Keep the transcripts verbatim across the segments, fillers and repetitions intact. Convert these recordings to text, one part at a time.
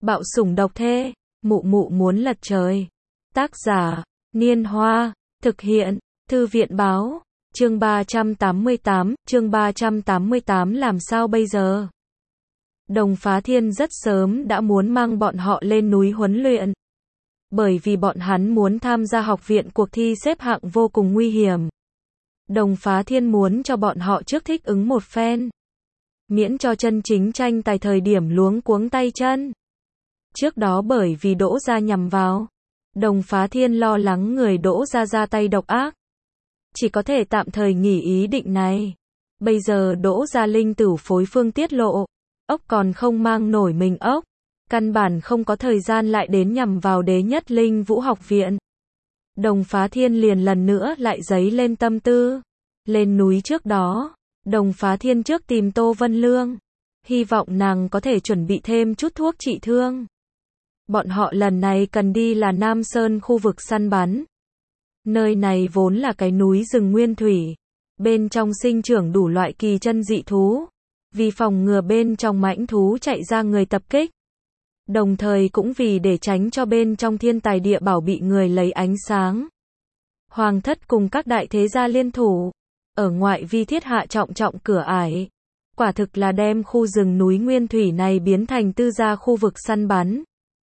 Bạo sủng độc thê, mụ mụ muốn lật trời. Tác giả, Niên Hoa, thực hiện, Thư viện Báo, chương ba trăm tám mươi tám, chương ba trăm tám mươi tám làm sao bây giờ? Đồng Phá Thiên rất sớm đã muốn mang bọn họ lên núi huấn luyện. Bởi vì bọn hắn muốn tham gia học viện cuộc thi xếp hạng vô cùng nguy hiểm. Đồng Phá Thiên muốn cho bọn họ trước thích ứng một phen. Miễn cho chân chính tranh tài thời điểm luống cuống tay chân. Trước đó bởi vì Đỗ Gia nhằm vào, Đồng Phá Thiên lo lắng người Đỗ Gia ra tay độc ác. Chỉ có thể tạm thời nghỉ ý định này. Bây giờ Đỗ Gia linh tử phối phương tiết lộ, ốc còn không mang nổi mình ốc. Căn bản không có thời gian lại đến nhằm vào Đế Nhất Linh Vũ học viện. Đồng Phá Thiên liền lần nữa lại dấy lên tâm tư. Lên núi trước đó, Đồng Phá Thiên trước tìm Tô Vân Lương. Hy vọng nàng có thể chuẩn bị thêm chút thuốc trị thương. Bọn họ lần này cần đi là Nam Sơn khu vực săn bắn. Nơi này vốn là cái núi rừng nguyên thủy. Bên trong sinh trưởng đủ loại kỳ chân dị thú. Vì phòng ngừa bên trong mãnh thú chạy ra người tập kích. Đồng thời cũng vì để tránh cho bên trong thiên tài địa bảo bị người lấy ánh sáng. Hoàng thất cùng các đại thế gia liên thủ. Ở ngoại vi thiết hạ trọng trọng cửa ải. Quả thực là đem khu rừng núi nguyên thủy này biến thành tư gia khu vực săn bắn.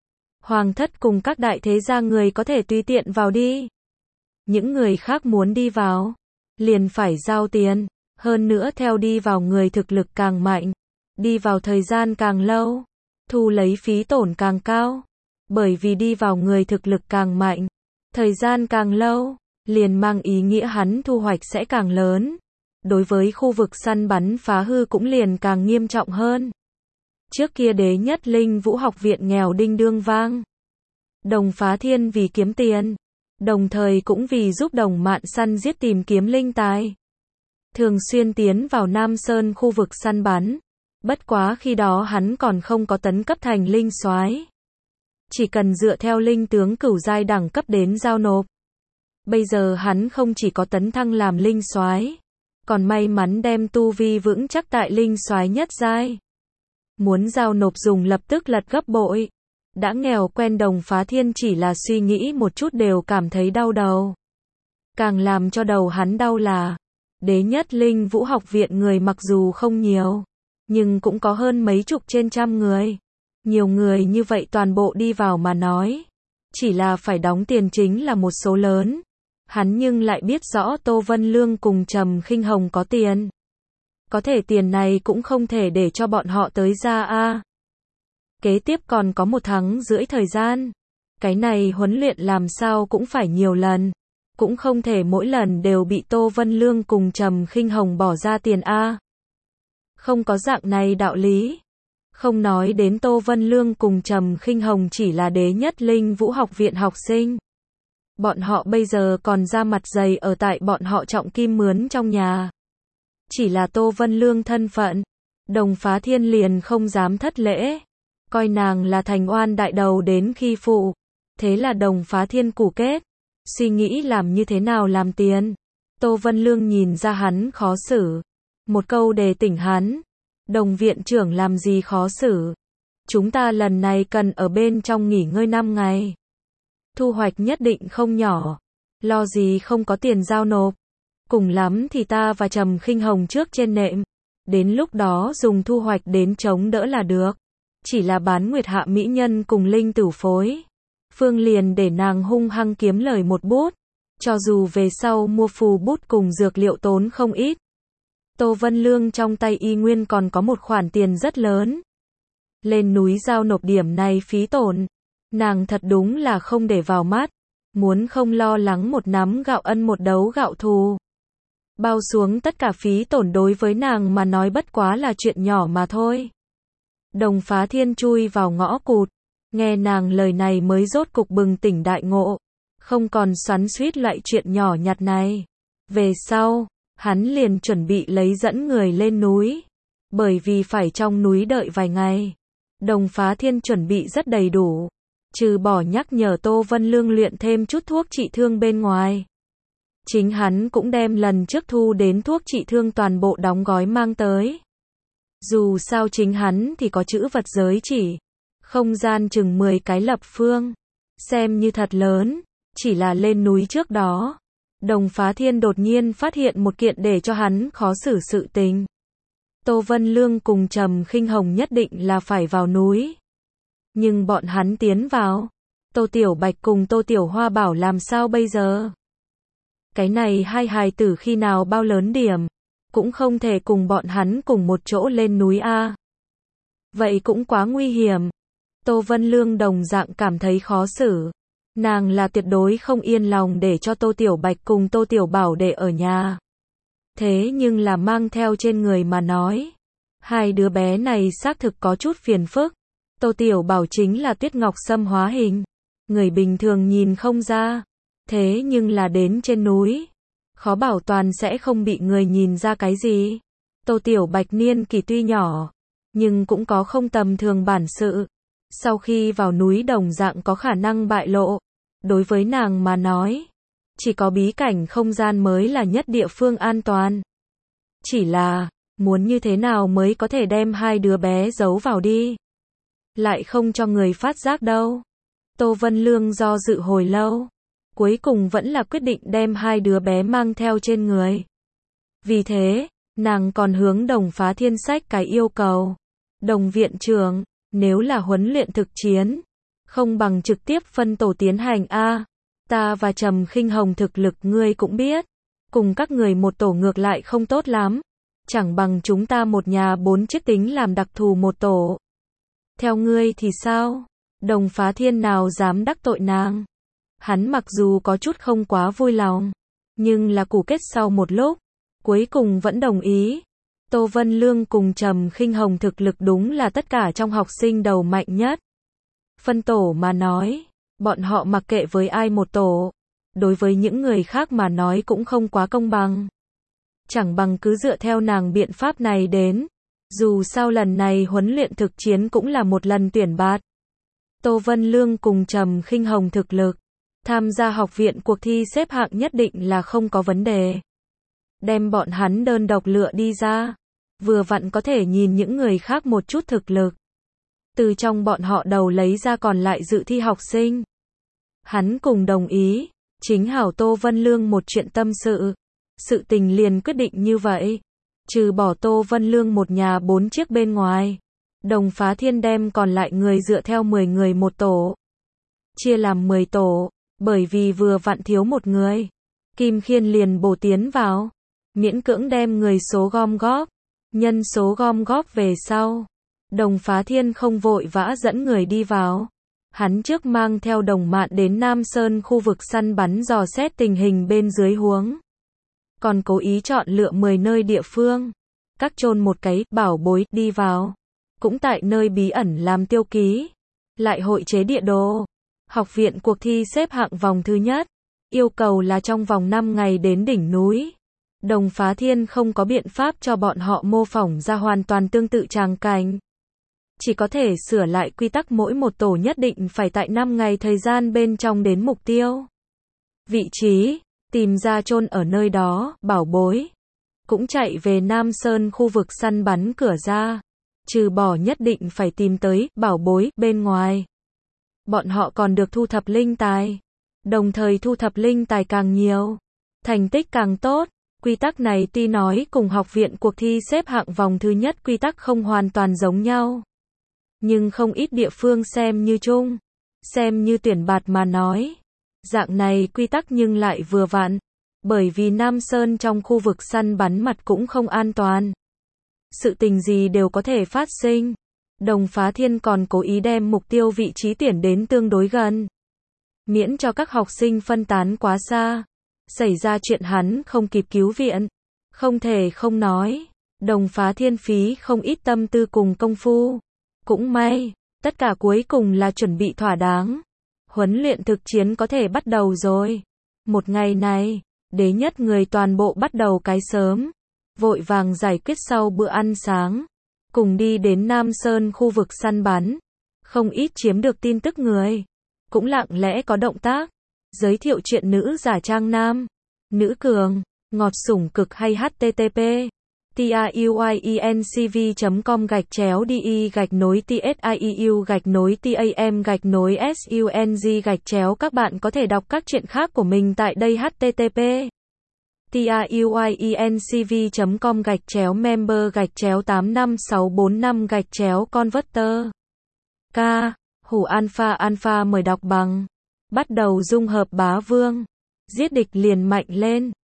Hoàng thất cùng các đại thế gia người có thể tùy tiện vào đi. Những người khác muốn đi vào, liền phải giao tiền. Hơn nữa theo đi vào người thực lực càng mạnh. Đi vào thời gian càng lâu. Thu lấy phí tổn càng cao. Bởi vì đi vào người thực lực càng mạnh. Thời gian càng lâu. Liền mang ý nghĩa hắn thu hoạch sẽ càng lớn. Đối với khu vực săn bắn phá hư cũng liền càng nghiêm trọng hơn. Trước kia Đế Nhất Linh Vũ học viện nghèo đinh đương vang. Đồng Phá Thiên vì kiếm tiền. Đồng thời cũng vì giúp Đồng Mạn săn giết tìm kiếm linh tài. Thường xuyên tiến vào Nam Sơn khu vực săn bắn. Bất quá khi đó hắn còn không có tấn cấp thành linh soái. Chỉ cần dựa theo linh tướng cửu giai đẳng cấp đến giao nộp. Bây giờ hắn không chỉ có tấn thăng làm linh soái, còn may mắn đem tu vi vững chắc tại linh soái nhất giai. Muốn giao nộp dùng lập tức lật gấp bội. Đã nghèo quen Đồng Phá Thiên chỉ là suy nghĩ một chút đều cảm thấy đau đầu. Càng làm cho đầu hắn đau là, Đế Nhất Linh Vũ học viện người mặc dù không nhiều, nhưng cũng có hơn mấy chục trên trăm người. Nhiều người như vậy toàn bộ đi vào mà nói, chỉ là phải đóng tiền chính là một số lớn. Hắn nhưng lại biết rõ Tô Vân Lương cùng Trầm Khinh Hồng có tiền. Có thể tiền này cũng không thể để cho bọn họ tới ra a. Kế tiếp còn có một tháng rưỡi thời gian. Cái này huấn luyện làm sao cũng phải nhiều lần. Cũng không thể mỗi lần đều bị Tô Vân Lương cùng Trầm Khinh Hồng bỏ ra tiền a. Không có dạng này đạo lý. Không nói đến Tô Vân Lương cùng Trầm Khinh Hồng chỉ là Đế Nhất Linh Vũ học viện học sinh. Bọn họ bây giờ còn ra mặt dày ở tại bọn họ trọng kim mướn trong nhà. Chỉ là Tô Vân Lương thân phận, Đồng Phá Thiên liền không dám thất lễ. Coi nàng là thành oan đại đầu đến khi phụ. Thế là Đồng Phá Thiên củ kết. Suy nghĩ làm như thế nào làm tiền. Tô Vân Lương nhìn ra hắn khó xử. Một câu đề tỉnh hắn. Đồng viện trưởng làm gì khó xử. Chúng ta lần này cần ở bên trong nghỉ ngơi năm ngày. Thu hoạch nhất định không nhỏ. Lo gì không có tiền giao nộp. Cùng lắm thì ta và Trầm Khinh Hồng trước trên nệm. Đến lúc đó dùng thu hoạch đến chống đỡ là được. Chỉ là bán nguyệt hạ mỹ nhân cùng linh tử phối. Phương liền để nàng hung hăng kiếm lời một bút. Cho dù về sau mua phù bút cùng dược liệu tốn không ít. Tô Vân Lương trong tay y nguyên còn có một khoản tiền rất lớn. Lên núi giao nộp điểm này phí tổn. Nàng thật đúng là không để vào mắt. Muốn không lo lắng một nắm gạo ân một đấu gạo thù. Bao xuống tất cả phí tổn đối với nàng mà nói bất quá là chuyện nhỏ mà thôi. Đồng Phá Thiên chui vào ngõ cụt. Nghe nàng lời này mới rốt cục bừng tỉnh đại ngộ. Không còn xoắn xuýt loại chuyện nhỏ nhặt này. Về sau, hắn liền chuẩn bị lấy dẫn người lên núi. Bởi vì phải trong núi đợi vài ngày. Đồng Phá Thiên chuẩn bị rất đầy đủ. Trừ bỏ nhắc nhở Tô Vân Lương luyện thêm chút thuốc trị thương bên ngoài. Chính hắn cũng đem lần trước thu đến thuốc trị thương toàn bộ đóng gói mang tới. Dù sao chính hắn thì có chữ vật giới chỉ. Không gian chừng mười cái lập phương. Xem như thật lớn. Chỉ là lên núi trước đó. Đồng Phá Thiên đột nhiên phát hiện một kiện để cho hắn khó xử sự tình. Tô Vân Lương cùng Trầm Khinh Hồng nhất định là phải vào núi. Nhưng bọn hắn tiến vào. Tô Tiểu Bạch cùng Tô Tiểu Hoa bảo làm sao bây giờ? Cái này hai hài tử khi nào bao lớn điểm. Cũng không thể cùng bọn hắn cùng một chỗ lên núi a. Vậy cũng quá nguy hiểm. Tô Vân Lương đồng dạng cảm thấy khó xử. Nàng là tuyệt đối không yên lòng để cho Tô Tiểu Bạch cùng Tô Tiểu Bảo để ở nhà. Thế nhưng là mang theo trên người mà nói. Hai đứa bé này xác thực có chút phiền phức. Tô Tiểu Bảo chính là Tuyết Ngọc Sâm hóa hình. Người bình thường nhìn không ra. Thế nhưng là đến trên núi. Khó bảo toàn sẽ không bị người nhìn ra cái gì. Tô Tiểu Bạch niên kỳ tuy nhỏ. Nhưng cũng có không tầm thường bản sự. Sau khi vào núi đồng dạng có khả năng bại lộ. Đối với nàng mà nói. Chỉ có bí cảnh không gian mới là nhất địa phương an toàn. Chỉ là, muốn như thế nào mới có thể đem hai đứa bé giấu vào đi. Lại không cho người phát giác đâu. Tô Vân Lương do dự hồi lâu. Cuối cùng vẫn là quyết định đem hai đứa bé mang theo trên người. Vì thế, nàng còn hướng Đồng Phá Thiên sách cái yêu cầu. Đồng viện trưởng, nếu là huấn luyện thực chiến, không bằng trực tiếp phân tổ tiến hành a. Ta và Trầm Khinh Hồng thực lực ngươi cũng biết. Cùng các người một tổ ngược lại không tốt lắm. Chẳng bằng chúng ta một nhà bốn chiếc tính làm đặc thù một tổ. Theo ngươi thì sao? Đồng Phá Thiên nào dám đắc tội nàng. Hắn mặc dù có chút không quá vui lòng. Nhưng là củ kết sau một lúc. Cuối cùng vẫn đồng ý. Tô Vân Lương cùng Trầm Khinh Hồng thực lực đúng là tất cả trong học sinh đầu mạnh nhất. Phân tổ mà nói. Bọn họ mặc kệ với ai một tổ. Đối với những người khác mà nói cũng không quá công bằng. Chẳng bằng cứ dựa theo nàng biện pháp này đến. Dù sao lần này huấn luyện thực chiến cũng là một lần tuyển bạt. Tô Vân Lương cùng Trầm Khinh Hồng thực lực. Tham gia học viện cuộc thi xếp hạng nhất định là không có vấn đề. Đem bọn hắn đơn độc lựa đi ra. Vừa vặn có thể nhìn những người khác một chút thực lực. Từ trong bọn họ đầu lấy ra còn lại dự thi học sinh. Hắn cùng đồng ý. Chính hảo Tô Vân Lương một chuyện tâm sự. Sự tình liền quyết định như vậy. Trừ bỏ Tô Vân Lương một nhà bốn chiếc bên ngoài. Đồng Phá Thiên đem còn lại người dựa theo mười người một tổ. Chia làm mười tổ. Bởi vì vừa vặn thiếu một người. Kim Khiên liền bổ tiến vào. Miễn cưỡng đem người số gom góp. Nhân số gom góp về sau. Đồng Phá Thiên không vội vã dẫn người đi vào. Hắn trước mang theo Đồng Mạn đến Nam Sơn khu vực săn bắn dò xét tình hình bên dưới huống. Còn cố ý chọn lựa mười nơi địa phương. Các chôn một cái bảo bối đi vào. Cũng tại nơi bí ẩn làm tiêu ký. Lại hội chế địa đồ. Học viện cuộc thi xếp hạng vòng thứ nhất. Yêu cầu là trong vòng năm ngày đến đỉnh núi. Đồng Phá Thiên không có biện pháp cho bọn họ mô phỏng ra hoàn toàn tương tự tràng cảnh. Chỉ có thể sửa lại quy tắc mỗi một tổ nhất định phải tại năm ngày thời gian bên trong đến mục tiêu. Vị trí, tìm ra chôn ở nơi đó, bảo bối. Cũng chạy về Nam Sơn khu vực săn bắn cửa ra. Trừ bỏ nhất định phải tìm tới, bảo bối, bên ngoài. Bọn họ còn được thu thập linh tài. Đồng thời thu thập linh tài càng nhiều. Thành tích càng tốt. Quy tắc này tuy nói cùng học viện cuộc thi xếp hạng vòng thứ nhất quy tắc không hoàn toàn giống nhau. Nhưng không ít địa phương xem như chung. Xem như tuyển bạt mà nói. Dạng này quy tắc nhưng lại vừa vặn. Bởi vì Nam Sơn trong khu vực săn bắn mặt cũng không an toàn. Sự tình gì đều có thể phát sinh. Đồng Phá Thiên còn cố ý đem mục tiêu vị trí tuyển đến tương đối gần. Miễn cho các học sinh phân tán quá xa. Xảy ra chuyện hắn không kịp cứu viện. Không thể không nói. Đồng Phá Thiên phí không ít tâm tư cùng công phu. Cũng may. Tất cả cuối cùng là chuẩn bị thỏa đáng. Huấn luyện thực chiến có thể bắt đầu rồi. Một ngày này. Đế nhất người toàn bộ bắt đầu cái sớm. Vội vàng giải quyết sau bữa ăn sáng. Cùng đi đến Nam Sơn khu vực săn bắn. Không ít chiếm được tin tức người. Cũng lặng lẽ có động tác. Giới thiệu chuyện nữ giả trang nam. Nữ cường. Ngọt sủng cực hay hát tê tê pê. tiuyiencv.com gạch chéo đi gạch nối tsiu gạch nối tam gạch nối sung gạch chéo. Các bạn có thể đọc các truyện khác của mình tại đây. http tiuyiencv.com gạch chéo member gạch chéo tám năm sáu bốn năm gạch chéo converter. K. Hủ alpha alpha mời đọc bằng. Bắt đầu dung hợp bá vương. Giết địch liền mạnh lên.